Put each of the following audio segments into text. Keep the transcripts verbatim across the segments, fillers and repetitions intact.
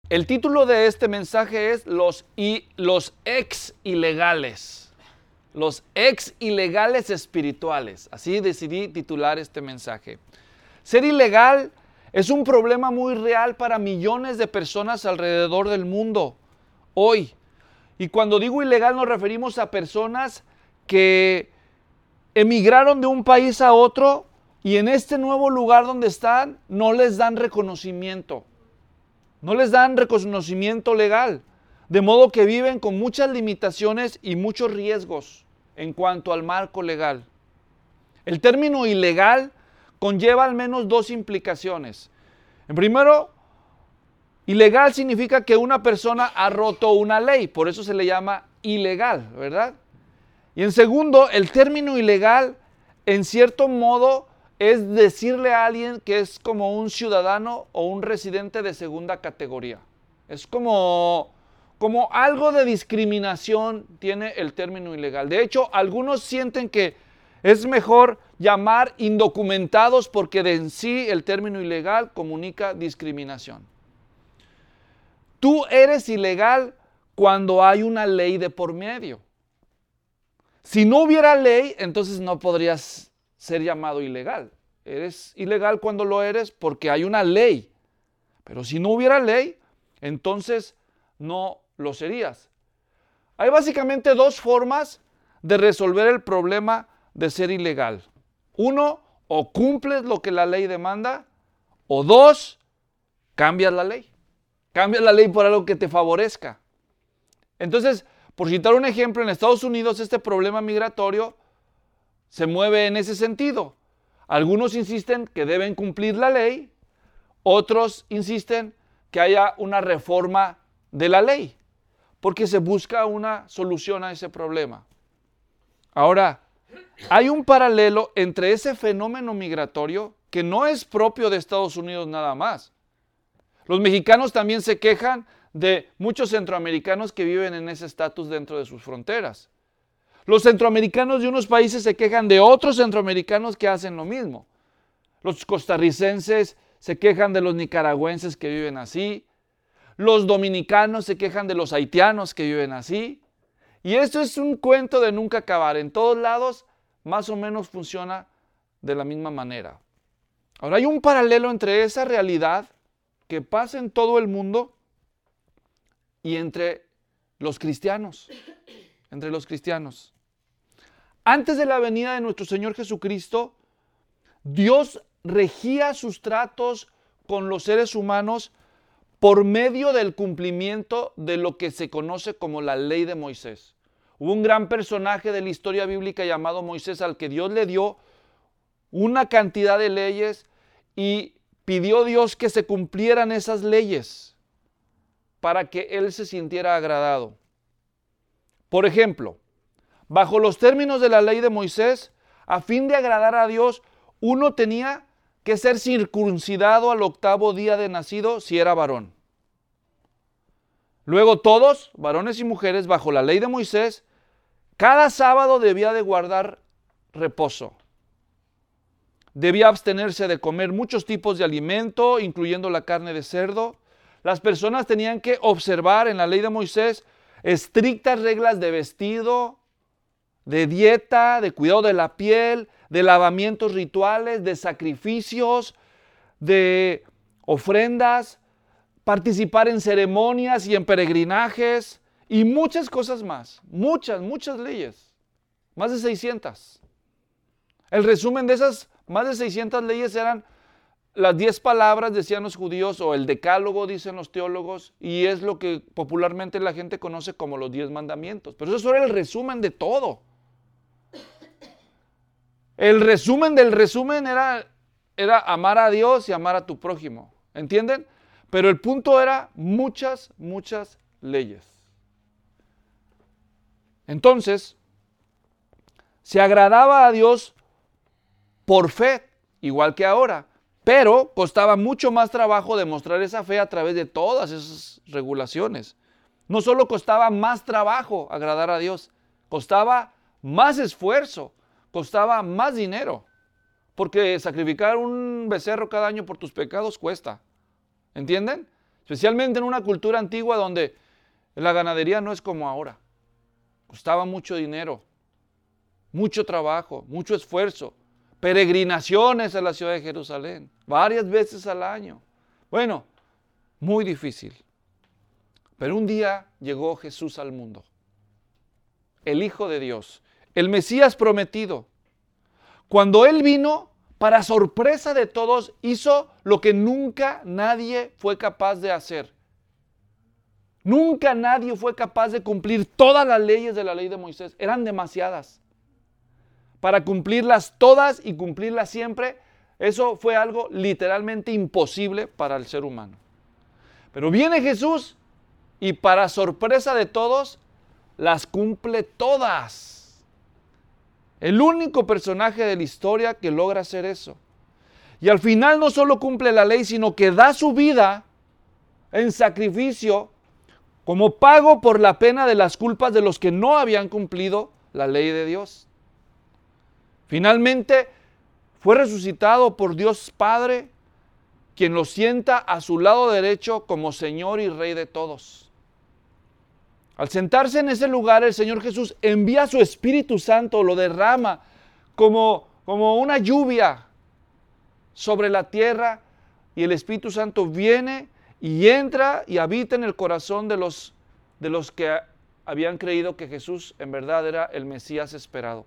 El título de este mensaje es Los, y, los ex ilegales. Los ex ilegales espirituales. Así decidí titular este mensaje. Ser ilegal es un problema muy real para millones de personas alrededor del mundo hoy. Y cuando digo ilegal nos referimos a personas que emigraron de un país a otro y en este nuevo lugar donde están no les dan reconocimiento. No les dan reconocimiento legal. De modo que viven con muchas limitaciones y muchos riesgos en cuanto al marco legal. El término ilegal conlleva al menos dos implicaciones. En primero, ilegal significa que una persona ha roto una ley, por eso se le llama ilegal, ¿verdad? Y en segundo, el término ilegal, en cierto modo, es decirle a alguien que es como un ciudadano o un residente de segunda categoría. Es como, como algo de discriminación tiene el término ilegal. De hecho, algunos sienten que es mejor llamar indocumentados porque de en sí el término ilegal comunica discriminación. Tú eres ilegal cuando hay una ley de por medio. Si no hubiera ley, entonces no podrías ser llamado ilegal. Eres ilegal cuando lo eres porque hay una ley. Pero si no hubiera ley, entonces no lo serías. Hay básicamente dos formas de resolver el problema de ser ilegal. Uno, o cumples lo que la ley demanda, o dos, cambias la ley. Cambias la ley por algo que te favorezca. Entonces, por citar un ejemplo, en Estados Unidos este problema migratorio se mueve en ese sentido. Algunos insisten que deben cumplir la ley, otros insisten que haya una reforma de la ley, porque se busca una solución a ese problema. Ahora, hay un paralelo entre ese fenómeno migratorio que no es propio de Estados Unidos nada más. Los mexicanos también se quejan de muchos centroamericanos que viven en ese estatus dentro de sus fronteras. Los centroamericanos de unos países se quejan de otros centroamericanos que hacen lo mismo. Los costarricenses se quejan de los nicaragüenses que viven así. Los dominicanos se quejan de los haitianos que viven así. Y esto es un cuento de nunca acabar. En todos lados más o menos funciona de la misma manera. Ahora hay un paralelo entre esa realidad que pasa en todo el mundo y entre los cristianos. Entre los cristianos. Antes de la venida de nuestro Señor Jesucristo, Dios regía sus tratos con los seres humanos por medio del cumplimiento de lo que se conoce como la ley de Moisés. Hubo un gran personaje de la historia bíblica llamado Moisés al que Dios le dio una cantidad de leyes y pidió Dios que se cumplieran esas leyes para que él se sintiera agradado. Por ejemplo, bajo los términos de la ley de Moisés, a fin de agradar a Dios, uno tenía que ser circuncidado al octavo día de nacido si era varón. Luego todos, varones y mujeres, bajo la ley de Moisés, cada sábado debía de guardar reposo. Debía abstenerse de comer muchos tipos de alimento, incluyendo la carne de cerdo. Las personas tenían que observar en la ley de Moisés estrictas reglas de vestido, de dieta, de cuidado de la piel, de lavamientos rituales, de sacrificios, de ofrendas, participar en ceremonias y en peregrinajes y muchas cosas más. Muchas, muchas leyes. Más de seiscientas. El resumen de esas más de seiscientas leyes eran las diez palabras, decían los judíos, o el decálogo, dicen los teólogos, y es lo que popularmente la gente conoce como los diez mandamientos. Pero eso era el resumen de todo. El resumen del resumen era, era amar a Dios y amar a tu prójimo. ¿Entienden? Pero el punto era muchas, muchas leyes. Entonces, se agradaba a Dios por fe, igual que ahora. Pero costaba mucho más trabajo demostrar esa fe a través de todas esas regulaciones. No solo costaba más trabajo agradar a Dios, costaba más esfuerzo, costaba más dinero. Porque sacrificar un becerro cada año por tus pecados cuesta. ¿Entienden? especialmente en una cultura antigua donde la ganadería no es como ahora. Costaba mucho dinero, mucho trabajo, mucho esfuerzo, peregrinaciones a la ciudad de Jerusalén, varias veces al año. Bueno, muy difícil. Pero un día llegó Jesús al mundo, el Hijo de Dios, el Mesías prometido. Cuando Él vino, para sorpresa de todos, hizo lo que nunca nadie fue capaz de hacer. Nunca nadie fue capaz de cumplir todas las leyes de la ley de Moisés. Eran demasiadas. Para cumplirlas todas y cumplirlas siempre, eso fue algo literalmente imposible para el ser humano. Pero viene Jesús y para sorpresa de todos, las cumple todas. El único personaje de la historia que logra hacer eso. Y al final no solo cumple la ley, sino que da su vida en sacrificio como pago por la pena de las culpas de los que no habían cumplido la ley de Dios. Finalmente fue resucitado por Dios Padre, quien lo sienta a su lado derecho como Señor y Rey de todos. Al sentarse en ese lugar, el Señor Jesús envía su Espíritu Santo, lo derrama como, como una lluvia sobre la tierra, y el Espíritu Santo viene y entra y habita en el corazón de los, de los que habían creído que Jesús en verdad era el Mesías esperado.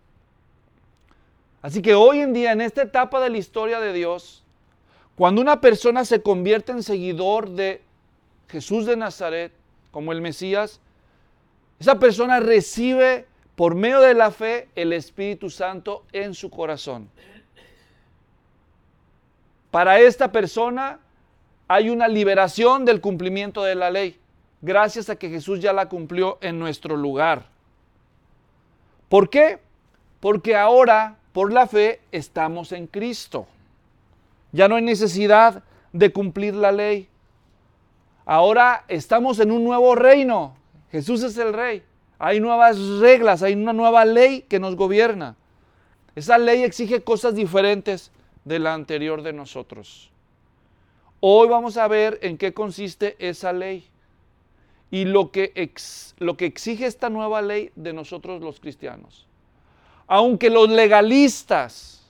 Así que hoy en día, en esta etapa de la historia de Dios, cuando una persona se convierte en seguidor de Jesús de Nazaret como el Mesías, esa persona recibe por medio de la fe el Espíritu Santo en su corazón. Para esta persona hay una liberación del cumplimiento de la ley, gracias a que Jesús ya la cumplió en nuestro lugar. ¿Por qué? Porque ahora, por la fe, estamos en Cristo. Ya no hay necesidad de cumplir la ley. Ahora estamos en un nuevo reino. Jesús es el Rey. Hay nuevas reglas, hay una nueva ley que nos gobierna. Esa ley exige cosas diferentes de la anterior de nosotros. Hoy vamos a ver en qué consiste esa ley y lo que, ex, lo que exige esta nueva ley de nosotros los cristianos. Aunque los legalistas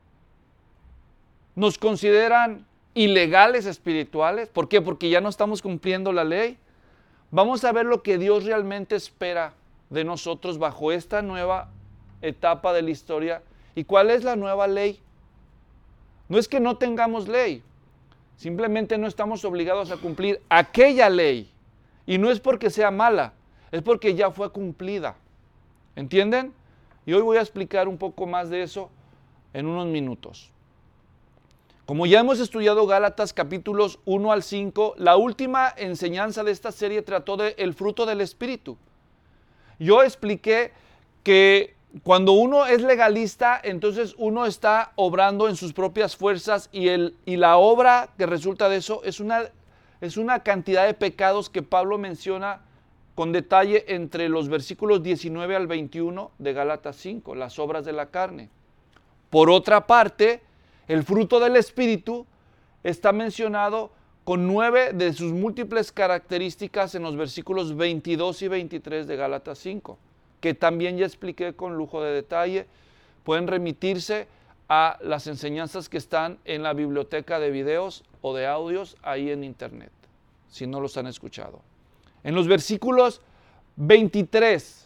nos consideran ilegales espirituales, ¿por qué? Porque ya no estamos cumpliendo la ley. Vamos a ver lo que Dios realmente espera de nosotros bajo esta nueva etapa de la historia. ¿Y cuál es la nueva ley? No es que no tengamos ley, simplemente no estamos obligados a cumplir aquella ley. Y no es porque sea mala, es porque ya fue cumplida. ¿Entienden? Y hoy voy a explicar un poco más de eso en unos minutos. Como ya hemos estudiado Gálatas capítulos uno al cinco, la última enseñanza de esta serie trató del fruto del Espíritu. Yo expliqué que cuando uno es legalista, entonces uno está obrando en sus propias fuerzas y, el, y la obra que resulta de eso es una, es una cantidad de pecados que Pablo menciona con detalle entre los versículos diecinueve al veintiuno de Gálatas cinco, las obras de la carne. Por otra parte, el fruto del Espíritu está mencionado con nueve de sus múltiples características en los versículos veintidós y veintitrés de Gálatas cinco, que también ya expliqué con lujo de detalle. Pueden remitirse a las enseñanzas que están en la biblioteca de videos o de audios ahí en internet, si no los han escuchado. En los versículos veintitrés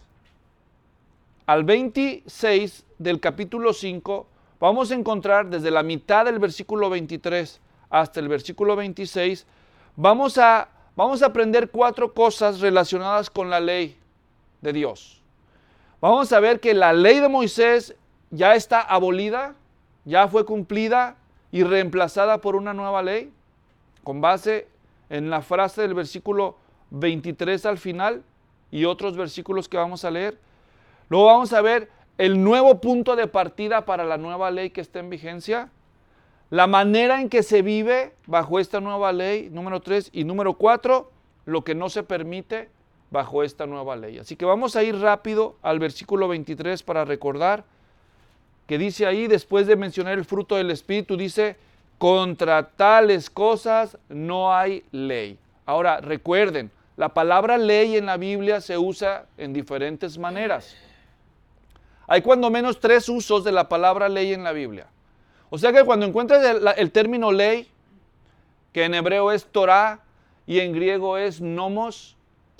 al veintiséis del capítulo cinco, vamos a encontrar desde la mitad del versículo veintitrés hasta el versículo veintiséis, vamos a, vamos a aprender cuatro cosas relacionadas con la ley de Dios. Vamos a ver que la ley de Moisés ya está abolida, ya fue cumplida y reemplazada por una nueva ley, con base en la frase del versículo veintitrés al final y otros versículos que vamos a leer. Luego vamos a ver el nuevo punto de partida para la nueva ley que está en vigencia, la manera en que se vive bajo esta nueva ley, número tres, y número cuatro, lo que no se permite bajo esta nueva ley. Así que vamos a ir rápido al versículo veintitrés para recordar que dice ahí, después de mencionar el fruto del Espíritu, dice, contra tales cosas no hay ley. Ahora, recuerden, la palabra ley en la Biblia se usa en diferentes maneras. Hay cuando menos tres usos de la palabra ley en la Biblia. O sea que cuando encuentres el, el término ley, que en hebreo es Torah y en griego es nomos,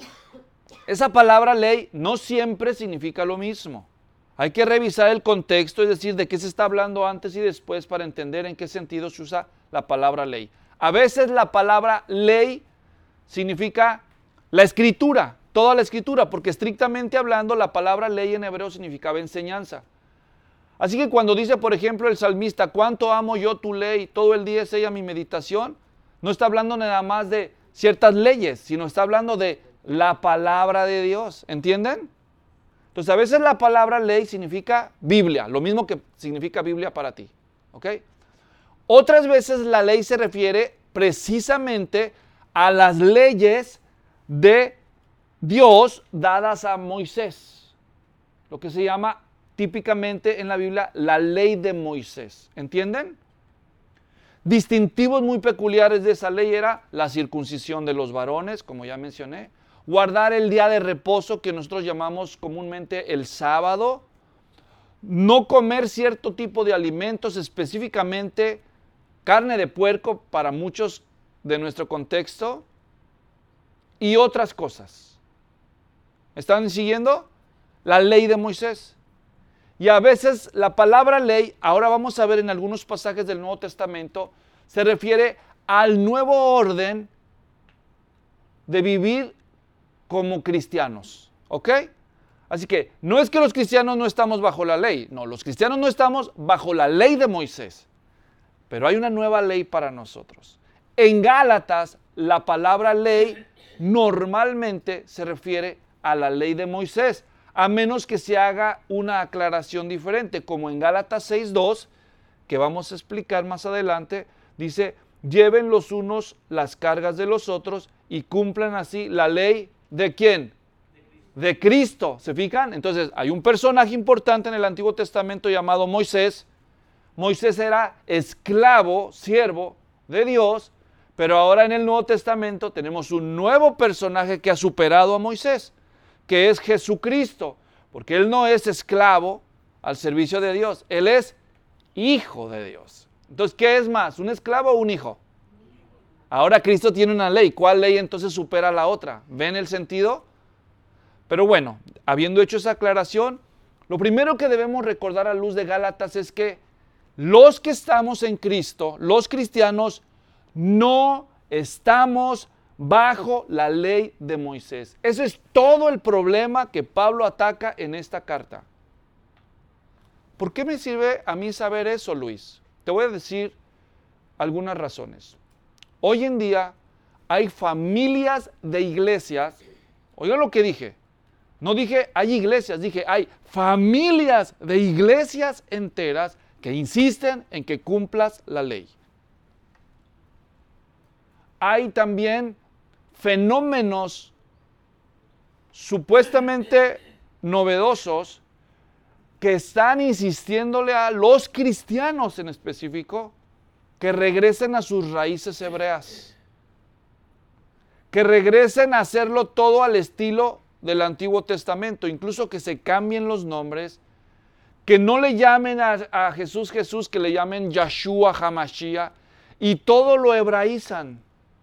esa palabra ley no siempre significa lo mismo. Hay que revisar el contexto, es decir, de qué se está hablando antes y después para entender en qué sentido se usa la palabra ley. A veces la palabra ley significa la escritura, toda la escritura, porque estrictamente hablando la palabra ley en hebreo significaba enseñanza. Así que cuando dice, por ejemplo, el salmista, cuánto amo yo tu ley, todo el día es ella mi meditación, no está hablando nada más de ciertas leyes, sino está hablando de la palabra de Dios, ¿entienden? Entonces a veces la palabra ley significa Biblia, lo mismo que significa Biblia para ti, ¿ok? Otras veces la ley se refiere precisamente a las leyes de Dios dadas a Moisés, lo que se llama típicamente en la Biblia la ley de Moisés, ¿entienden? Distintivos muy peculiares de esa ley era la circuncisión de los varones, como ya mencioné, guardar el día de reposo que nosotros llamamos comúnmente el sábado, no comer cierto tipo de alimentos, específicamente carne de puerco para muchos de nuestro contexto y otras cosas. ¿Están siguiendo? La ley de Moisés. Y a veces la palabra ley, ahora vamos a ver en algunos pasajes del Nuevo Testamento, se refiere al nuevo orden de vivir como cristianos, ¿ok? Así que no es que los cristianos no estamos bajo la ley, no, los cristianos no estamos bajo la ley de Moisés, pero hay una nueva ley para nosotros. En Gálatas, la palabra ley normalmente se refiere a la ley de Moisés, a menos que se haga una aclaración diferente, como en Gálatas seis dos, que vamos a explicar más adelante, dice, lleven los unos las cargas de los otros y cumplan así la ley. ¿De quién? De Cristo, ¿se fijan? Entonces, hay un personaje importante en el Antiguo Testamento llamado Moisés. Moisés era esclavo, siervo de Dios, pero ahora en el Nuevo Testamento tenemos un nuevo personaje que ha superado a Moisés, que es Jesucristo, porque Él no es esclavo al servicio de Dios, Él es hijo de Dios. Entonces, ¿qué es más, un esclavo o un hijo? Ahora Cristo tiene una ley. ¿Cuál ley entonces supera la otra? ¿Ven el sentido? Pero bueno, habiendo hecho esa aclaración, lo primero que debemos recordar a luz de Gálatas es que los que estamos en Cristo, los cristianos, no estamos bajo la ley de Moisés. Ese es todo el problema que Pablo ataca en esta carta. ¿Por qué me sirve a mí saber eso, Luis? Te voy a decir algunas razones. Hoy en día hay familias de iglesias, oigan lo que dije, no dije hay iglesias, dije hay familias de iglesias enteras que insisten en que cumplas la ley. Hay también fenómenos supuestamente novedosos que están insistiéndole a los cristianos en específico que regresen a sus raíces hebreas, que regresen a hacerlo todo al estilo del Antiguo Testamento, incluso que se cambien los nombres, que no le llamen a, a Jesús Jesús, que le llamen Yahshua HaMashiach, y todo lo hebraizan.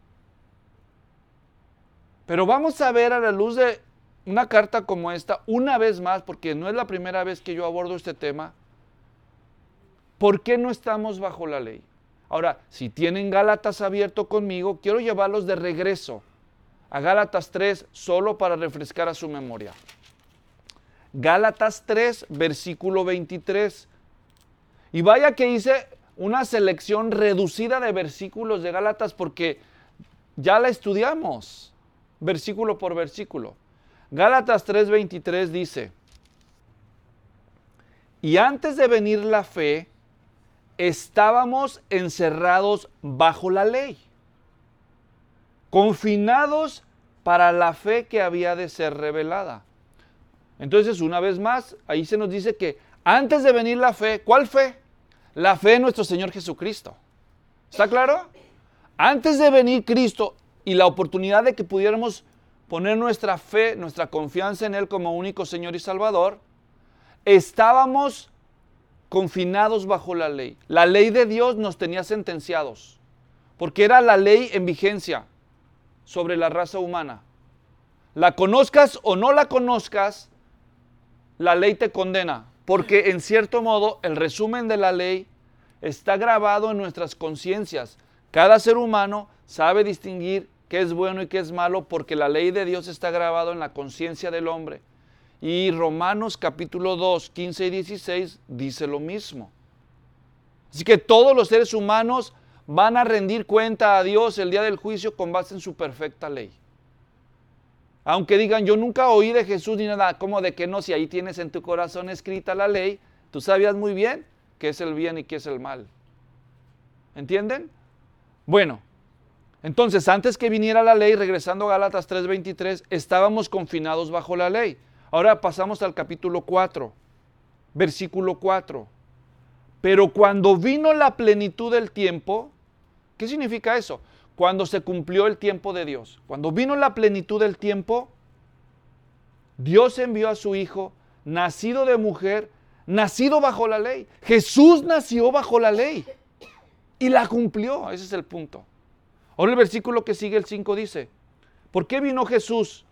Pero vamos a ver a la luz de una carta como esta, una vez más, porque no es la primera vez que yo abordo este tema, ¿por qué no estamos bajo la ley? Ahora, si tienen Gálatas abierto conmigo, quiero llevarlos de regreso a Gálatas tres, solo para refrescar a su memoria. Gálatas tres, versículo veintitrés. Y vaya que hice una selección reducida de versículos de Gálatas porque ya la estudiamos, versículo por versículo. Gálatas tres, veintitrés dice, y antes de venir la fe, estábamos encerrados bajo la ley, confinados para la fe que había de ser revelada. Entonces, una vez más, ahí se nos dice que antes de venir la fe, ¿cuál fe? La fe en nuestro Señor Jesucristo. ¿Está claro? Antes de venir Cristo, y la oportunidad de que pudiéramos poner nuestra fe, nuestra confianza en Él como único Señor y Salvador, estábamos confinados bajo la ley. La ley de Dios nos tenía sentenciados, porque era la ley en vigencia sobre la raza humana. La conozcas o no la conozcas, la ley te condena, porque en cierto modo el resumen de la ley está grabado en nuestras conciencias. Cada ser humano sabe distinguir qué es bueno y qué es malo, porque la ley de Dios está grabado en la conciencia del hombre. Y Romanos capítulo dos, quince y dieciséis dice lo mismo. Así que todos los seres humanos van a rendir cuenta a Dios el día del juicio con base en su perfecta ley. Aunque digan, yo nunca oí de Jesús ni nada, como de que no, si ahí tienes en tu corazón escrita la ley, tú sabías muy bien qué es el bien y qué es el mal. ¿Entienden? Bueno, entonces antes que viniera la ley, regresando a Gálatas tres veintitrés, estábamos confinados bajo la ley. Ahora pasamos al capítulo cuatro, versículo cuatro. Pero cuando vino la plenitud del tiempo, ¿qué significa eso? Cuando se cumplió el tiempo de Dios. Cuando vino la plenitud del tiempo, Dios envió a su Hijo, nacido de mujer, nacido bajo la ley. Jesús nació bajo la ley y la cumplió. Ese es el punto. Ahora el versículo que sigue, el cinco, dice, ¿por qué vino Jesús?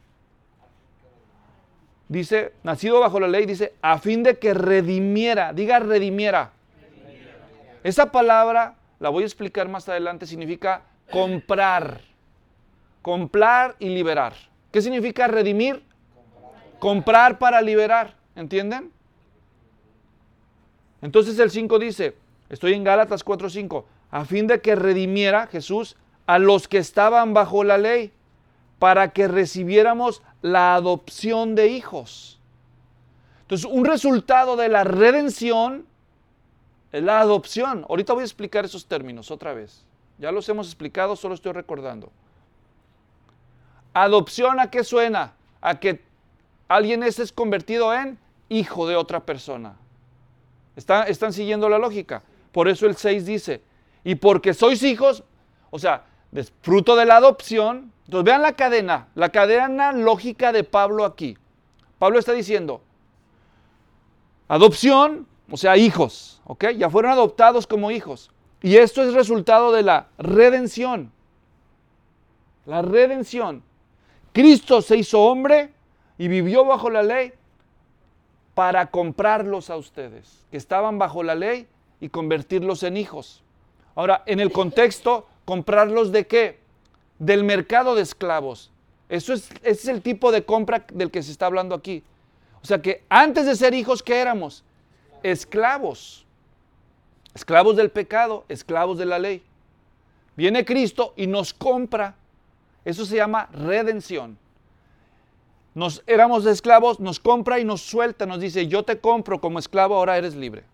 Dice, nacido bajo la ley, dice, a fin de que redimiera, diga redimiera. redimiera. Esa palabra, la voy a explicar más adelante, significa comprar. Comprar y liberar. ¿Qué significa redimir? Comprar, comprar para liberar, ¿entienden? Entonces el cinco dice, estoy en Gálatas cuatro cinco, a fin de que redimiera Jesús a los que estaban bajo la ley, para que recibiéramos la adopción de hijos. Entonces, un resultado de la redención es la adopción. Ahorita voy a explicar esos términos otra vez. Ya los hemos explicado, solo estoy recordando. Adopción, ¿a qué suena? A que alguien es convertido en hijo de otra persona. ¿Está, ¿Están siguiendo la lógica? Por eso el seis dice, y porque sois hijos, o sea, fruto de la adopción. Entonces vean la cadena, la cadena lógica de Pablo aquí. Pablo está diciendo, adopción, o sea, hijos, ¿ok? Ya fueron adoptados como hijos. Y esto es resultado de la redención. La redención. Cristo se hizo hombre y vivió bajo la ley para comprarlos a ustedes, que estaban bajo la ley, y convertirlos en hijos. Ahora, en el contexto, ¿comprarlos de qué? Del mercado de esclavos. Eso es, ese es el tipo de compra del que se está hablando aquí. O sea que antes de ser hijos, ¿qué éramos? Esclavos. Esclavos del pecado, esclavos de la ley. Viene Cristo y nos compra. Eso se llama redención. Nos éramos esclavos, nos compra y nos suelta, nos dice, yo te compro como esclavo, ahora eres libre.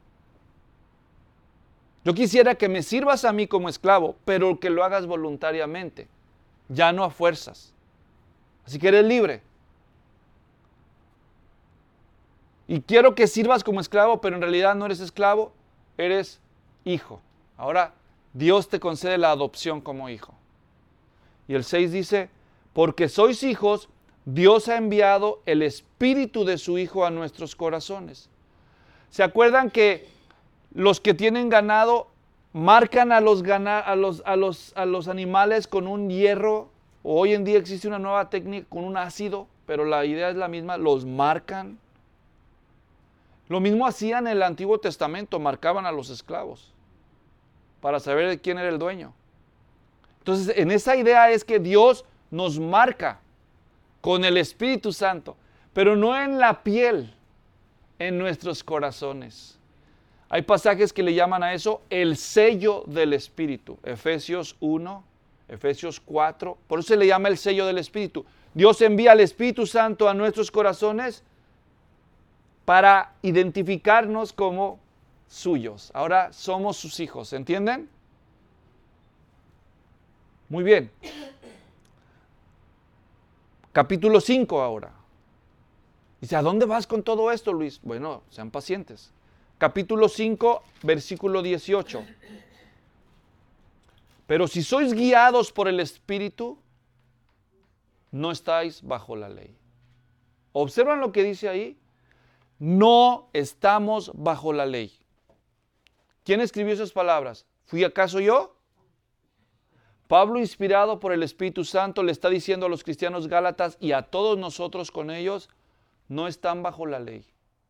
Yo quisiera que me sirvas a mí como esclavo, pero que lo hagas voluntariamente, ya no a fuerzas. Así que eres libre. Y quiero que sirvas como esclavo, pero en realidad no eres esclavo, eres hijo. Ahora Dios te concede la adopción como hijo. Y el seis dice, porque sois hijos, Dios ha enviado el Espíritu de su Hijo a nuestros corazones. ¿Se acuerdan que los que tienen ganado marcan a los, gana, a los, a los, a los animales con un hierro? O hoy en día existe una nueva técnica con un ácido, pero la idea es la misma, los marcan. Lo mismo hacían en el Antiguo Testamento, marcaban a los esclavos para saber de quién era el dueño. Entonces, en esa idea es que Dios nos marca con el Espíritu Santo, pero no en la piel, en nuestros corazones. Hay pasajes que le llaman a eso el sello del Espíritu. Efesios uno, Efesios cuatro, por eso se le llama el sello del Espíritu. Dios envía al Espíritu Santo a nuestros corazones para identificarnos como suyos. Ahora somos sus hijos, ¿entienden? Muy bien. Capítulo cinco ahora. Dice, ¿a dónde vas con todo esto, Luis? Bueno, sean pacientes. Capítulo cinco, versículo dieciocho. Pero si sois guiados por el Espíritu, no estáis bajo la ley. ¿Observan lo que dice ahí? No estamos bajo la ley. ¿Quién escribió esas palabras? ¿Fui acaso yo? Pablo, inspirado por el Espíritu Santo, le está diciendo a los cristianos gálatas y a todos nosotros con ellos, no están bajo la ley.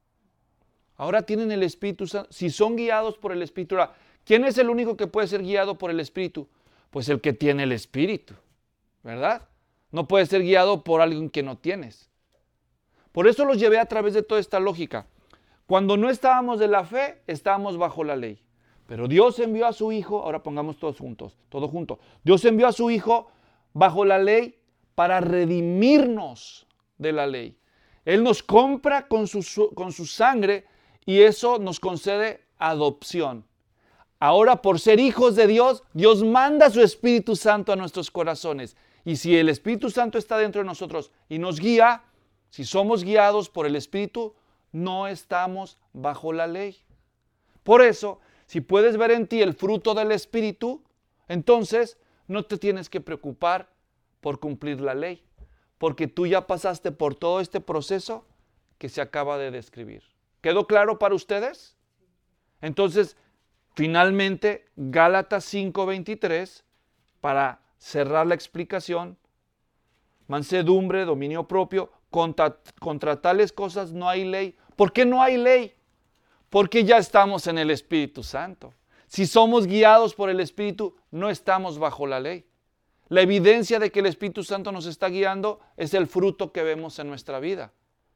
Ahora tienen el Espíritu Santo. Si son guiados por el Espíritu, ¿quién es el único que puede ser guiado por el Espíritu? Pues el que tiene el Espíritu, ¿verdad? No puede ser guiado por alguien que no tienes. Por eso los llevé a través de toda esta lógica. Cuando no estábamos de la fe, estábamos bajo la ley. Pero Dios envió a su Hijo, ahora pongamos todos juntos, todo junto. Dios envió a su Hijo bajo la ley para redimirnos de la ley. Él nos compra con su, con su sangre y eso nos concede adopción. Ahora, por ser hijos de Dios, Dios manda su Espíritu Santo a nuestros corazones. Y si el Espíritu Santo está dentro de nosotros y nos guía, si somos guiados por el Espíritu, no estamos bajo la ley. Por eso, si puedes ver en ti el fruto del Espíritu, entonces no te tienes que preocupar por cumplir la ley, porque tú ya pasaste por todo este proceso que se acaba de describir. ¿Quedó claro para ustedes? Entonces, finalmente, Gálatas cinco veintitrés, para cerrar la explicación, mansedumbre, dominio propio, contra, contra tales cosas no hay ley. ¿Por qué no hay ley? Porque ya estamos en el Espíritu Santo. Si somos guiados por el Espíritu, no estamos bajo la ley. La evidencia de que el Espíritu Santo nos está guiando es el fruto que vemos en nuestra vida.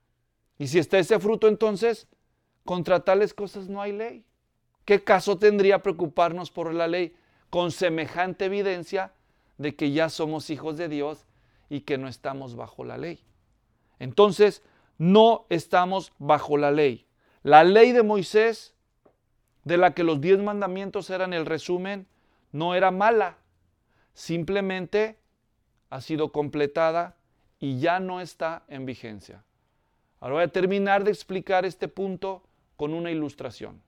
Y si está ese fruto, entonces, contra tales cosas no hay ley. ¿Qué caso tendría preocuparnos por la ley con semejante evidencia de que ya somos hijos de Dios y que no estamos bajo la ley? Entonces, no estamos bajo la ley. La ley de Moisés, de la que los diez mandamientos eran el resumen, no era mala. Simplemente ha sido completada y ya no está en vigencia. Ahora voy a terminar de explicar este punto con una ilustración.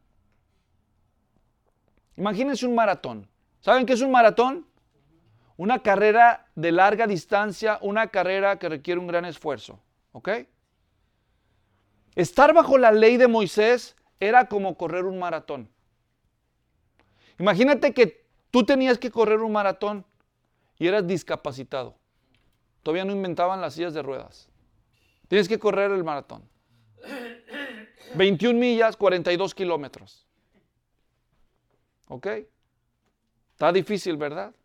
Imagínense un maratón. ¿Saben qué es un maratón? Una carrera de larga distancia, una carrera que requiere un gran esfuerzo. ¿Ok? Estar bajo la ley de Moisés era como correr un maratón. Imagínate que tú tenías que correr un maratón y eras discapacitado. Todavía no inventaban las sillas de ruedas. Tienes que correr el maratón. veintiuna millas, cuarenta y dos kilómetros. ¿Ok? Está difícil, ¿verdad?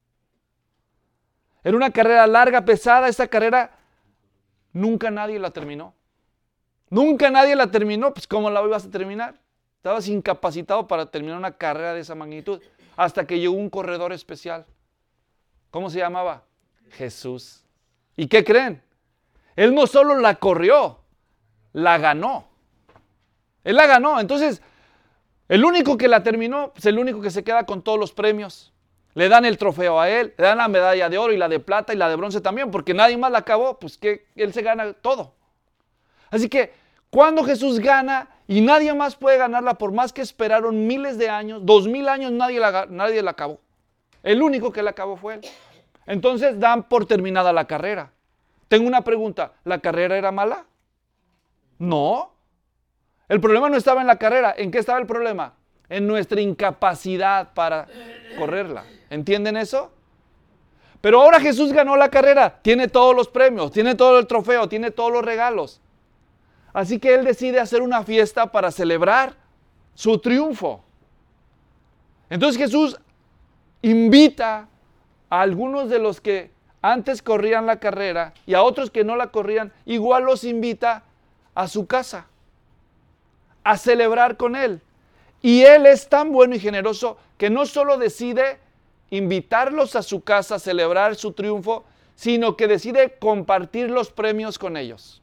Era una carrera larga, pesada. Esta carrera nunca nadie la terminó. Nunca nadie la terminó. Pues ¿cómo la ibas a terminar? Estabas incapacitado para terminar una carrera de esa magnitud. Hasta que llegó un corredor especial. ¿Cómo se llamaba? Jesús. ¿Y qué creen? Él no solo la corrió, la ganó. Él la ganó. Entonces, el único que la terminó es el único que se queda con todos los premios. Le dan el trofeo a él, le dan la medalla de oro y la de plata y la de bronce también, porque nadie más la acabó, pues que él se gana todo. Así que cuando Jesús gana y nadie más puede ganarla, por más que esperaron miles de años, dos mil años, nadie la, nadie la acabó. El único que la acabó fue él. Entonces dan por terminada la carrera. Tengo una pregunta, ¿la carrera era mala? No. El problema no estaba en la carrera. ¿En qué estaba el problema? En nuestra incapacidad para correrla. ¿Entienden eso? Pero ahora Jesús ganó la carrera. Tiene todos los premios, tiene todo el trofeo, tiene todos los regalos. Así que Él decide hacer una fiesta para celebrar su triunfo. Entonces Jesús invita a algunos de los que antes corrían la carrera y a otros que no la corrían, igual los invita a su casa a celebrar con Él. Y Él es tan bueno y generoso que no solo decide invitarlos a su casa a celebrar su triunfo, sino que decide compartir los premios con ellos.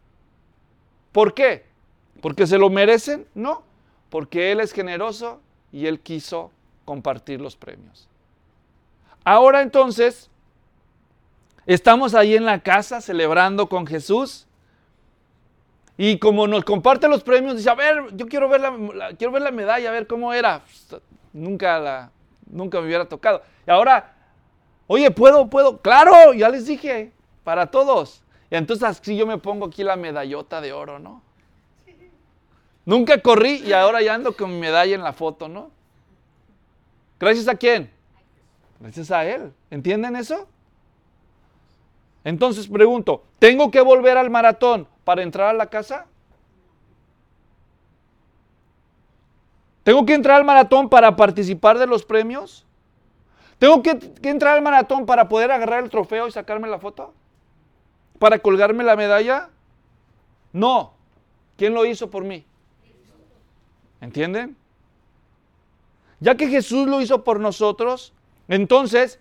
¿Por qué? ¿Porque se lo merecen? No, porque Él es generoso y Él quiso compartir los premios. Ahora entonces, estamos ahí en la casa celebrando con Jesús y como nos comparte los premios, dice, a ver, yo quiero ver la, la, quiero ver la medalla, a ver cómo era. Nunca, la, nunca me hubiera tocado. Y ahora, oye, ¿puedo, puedo? ¡Claro! Ya les dije, para todos. Y entonces así yo me pongo aquí la medallota de oro, ¿no? Nunca corrí y ahora ya ando con mi medalla en la foto, ¿no? ¿Gracias a quién? Gracias a Él. ¿Entienden eso? Entonces pregunto, ¿tengo que volver al maratón para entrar a la casa? ¿Tengo que entrar al maratón para participar de los premios? ¿Tengo que, que entrar al maratón para poder agarrar el trofeo y sacarme la foto? ¿Para colgarme la medalla? No. ¿Quién lo hizo por mí? ¿Entienden? Ya que Jesús lo hizo por nosotros, entonces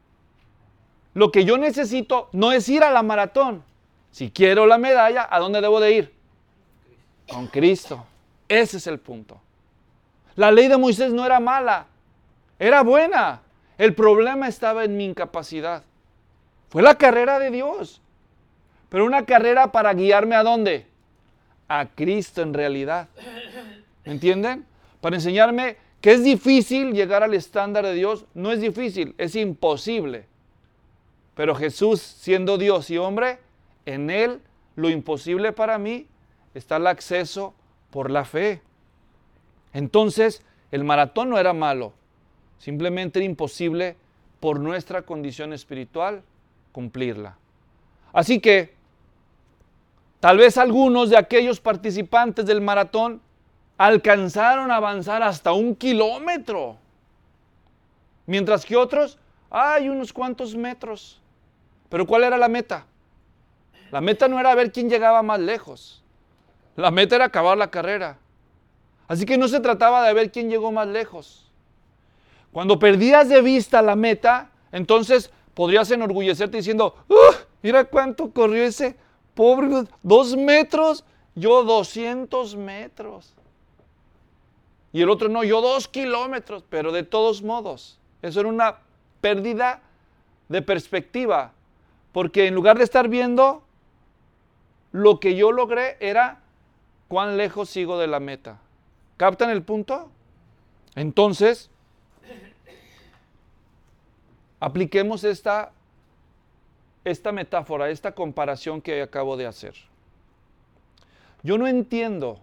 lo que yo necesito no es ir a la maratón. Si quiero la medalla, ¿a dónde debo de ir? Con Cristo. Ese es el punto. La ley de Moisés no era mala, era buena. El problema estaba en mi incapacidad. Fue la carrera de Dios. Pero una carrera para guiarme ¿a dónde? A Cristo en realidad. ¿Me entienden? Para enseñarme que es difícil llegar al estándar de Dios. No es difícil, es imposible. Pero Jesús, siendo Dios y hombre, en Él lo imposible para mí está el acceso por la fe. Entonces, el maratón no era malo. Simplemente era imposible por nuestra condición espiritual cumplirla. Así que, tal vez algunos de aquellos participantes del maratón alcanzaron a avanzar hasta un kilómetro, mientras que otros, hay unos cuantos metros. Pero ¿cuál era la meta? La meta no era ver quién llegaba más lejos. La meta era acabar la carrera. Así que no se trataba de ver quién llegó más lejos. Cuando perdías de vista la meta, entonces podrías enorgullecerte diciendo, ¡uh! Mira cuánto corrió ese pobre, dos metros, yo doscientos metros. Y el otro no, yo dos kilómetros, pero de todos modos, eso era una pérdida de perspectiva, porque en lugar de estar viendo, lo que yo logré era cuán lejos sigo de la meta. ¿Captan el punto? Entonces, apliquemos esta, esta metáfora, esta comparación que acabo de hacer. Yo no entiendo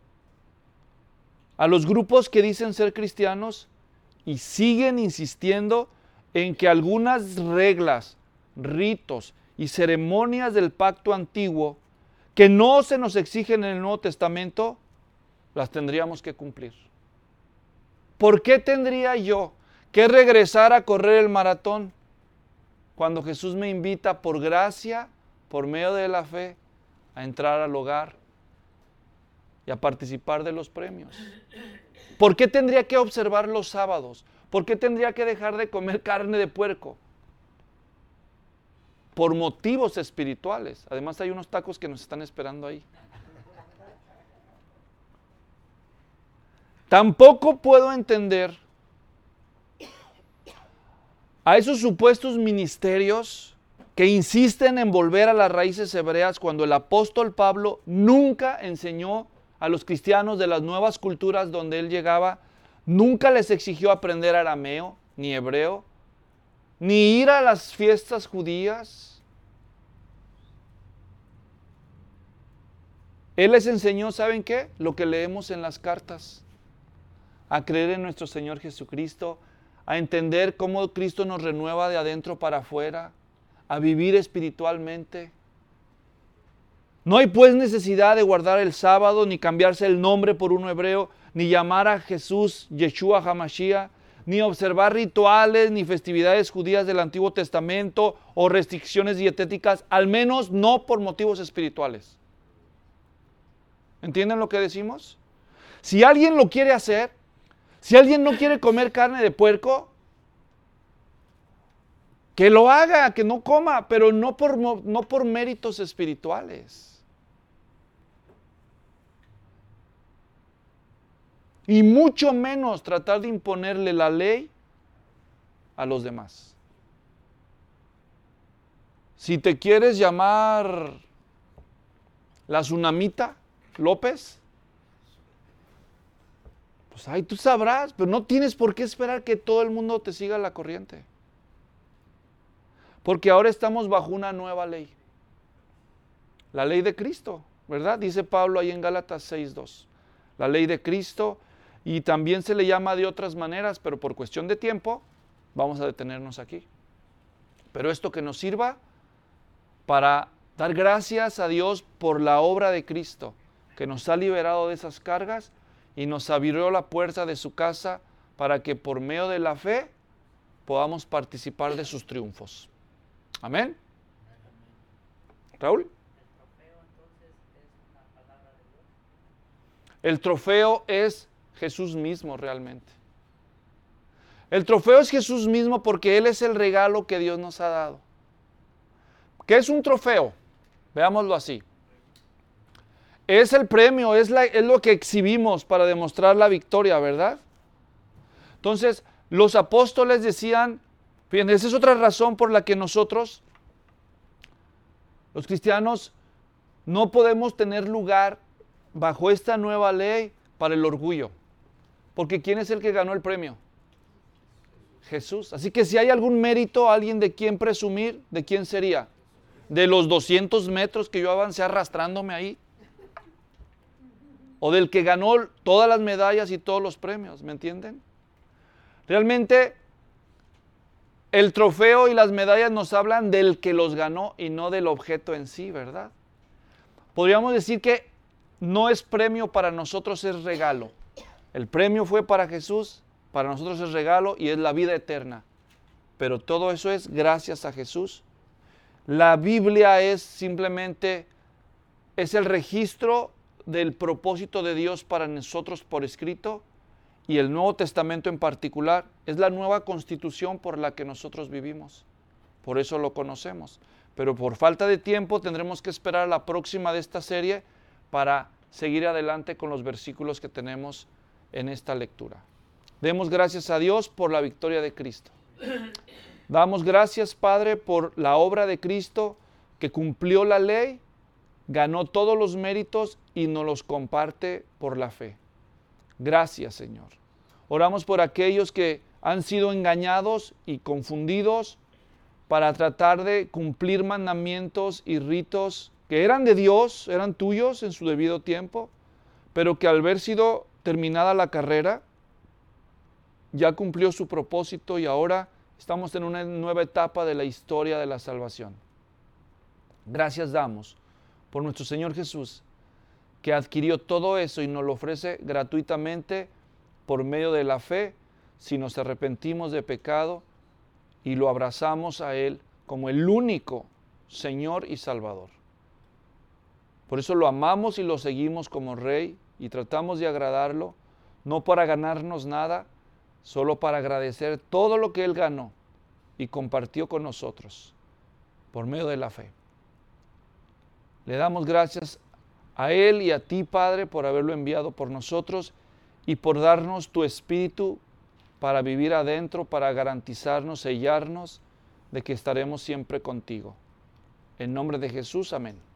a los grupos que dicen ser cristianos y siguen insistiendo en que algunas reglas, ritos y ceremonias del pacto antiguo que no se nos exigen en el Nuevo Testamento, las tendríamos que cumplir. ¿Por qué tendría yo que regresar a correr el maratón cuando Jesús me invita por gracia, por medio de la fe, a entrar al hogar y a participar de los premios? ¿Por qué tendría que observar los sábados? ¿Por qué tendría que dejar de comer carne de puerco? Por motivos espirituales. Además hay unos tacos que nos están esperando ahí. Tampoco puedo entender a esos supuestos ministerios que insisten en volver a las raíces hebreas cuando el apóstol Pablo nunca enseñó a los cristianos de las nuevas culturas donde él llegaba, nunca les exigió aprender arameo ni hebreo, ni ir a las fiestas judías. Él les enseñó, ¿saben qué? Lo que leemos en las cartas. A creer en nuestro Señor Jesucristo, a entender cómo Cristo nos renueva de adentro para afuera, a vivir espiritualmente. No hay pues necesidad de guardar el sábado, ni cambiarse el nombre por uno hebreo, ni llamar a Jesús Yeshua HaMashiach, ni observar rituales, ni festividades judías del Antiguo Testamento o restricciones dietéticas, al menos no por motivos espirituales. ¿Entienden lo que decimos? Si alguien lo quiere hacer, si alguien no quiere comer carne de puerco, que lo haga, que no coma, pero no por, no por méritos espirituales. Y mucho menos tratar de imponerle la ley a los demás. Si te quieres llamar la Tsunamita López, pues ahí tú sabrás, pero no tienes por qué esperar que todo el mundo te siga la corriente. Porque ahora estamos bajo una nueva ley. La ley de Cristo, ¿verdad? Dice Pablo ahí en Gálatas seis dos. La ley de Cristo, y también se le llama de otras maneras, pero por cuestión de tiempo vamos a detenernos aquí. Pero esto que nos sirva para dar gracias a Dios por la obra de Cristo, que nos ha liberado de esas cargas y nos abrió la puerta de su casa para que por medio de la fe podamos participar de sus triunfos. Amén. Raúl. El trofeo es Jesús mismo realmente. El trofeo es Jesús mismo porque Él es el regalo que Dios nos ha dado. ¿Qué es un trofeo? Veámoslo así. Es el premio, es, la, es lo que exhibimos para demostrar la victoria, ¿verdad? Entonces, los apóstoles decían, fíjense, esa es otra razón por la que nosotros, los cristianos, no podemos tener lugar bajo esta nueva ley para el orgullo. Porque ¿quién es el que ganó el premio? Jesús. Así que si hay algún mérito, alguien de quien presumir, ¿de quién sería? De los doscientos metros que yo avancé arrastrándome ahí. O del que ganó todas las medallas y todos los premios, ¿me entienden? Realmente el trofeo y las medallas nos hablan del que los ganó y no del objeto en sí, ¿verdad? Podríamos decir que no es premio para nosotros, es regalo. El premio fue para Jesús, para nosotros es regalo y es la vida eterna. Pero todo eso es gracias a Jesús. La Biblia es simplemente, es el registro del propósito de Dios para nosotros por escrito, y el Nuevo Testamento en particular es la nueva constitución por la que nosotros vivimos. Por eso lo conocemos. Pero por falta de tiempo tendremos que esperar a la próxima de esta serie para seguir adelante con los versículos que tenemos en esta lectura. Demos gracias a Dios por la victoria de Cristo. Damos gracias, Padre, por la obra de Cristo que cumplió la ley, ganó todos los méritos y nos los comparte por la fe. Gracias, Señor. Oramos por aquellos que han sido engañados y confundidos para tratar de cumplir mandamientos y ritos que eran de Dios, eran tuyos en su debido tiempo, pero que al haber sido terminada la carrera, ya cumplió su propósito y ahora estamos en una nueva etapa de la historia de la salvación. Gracias damos por nuestro Señor Jesús, que adquirió todo eso y nos lo ofrece gratuitamente por medio de la fe, si nos arrepentimos de pecado y lo abrazamos a Él como el único Señor y Salvador. Por eso lo amamos y lo seguimos como Rey y tratamos de agradarlo, no para ganarnos nada, solo para agradecer todo lo que Él ganó y compartió con nosotros por medio de la fe. Le damos gracias a Él y a ti, Padre, por haberlo enviado por nosotros y por darnos tu Espíritu para vivir adentro, para garantizarnos, sellarnos de que estaremos siempre contigo. En nombre de Jesús, amén.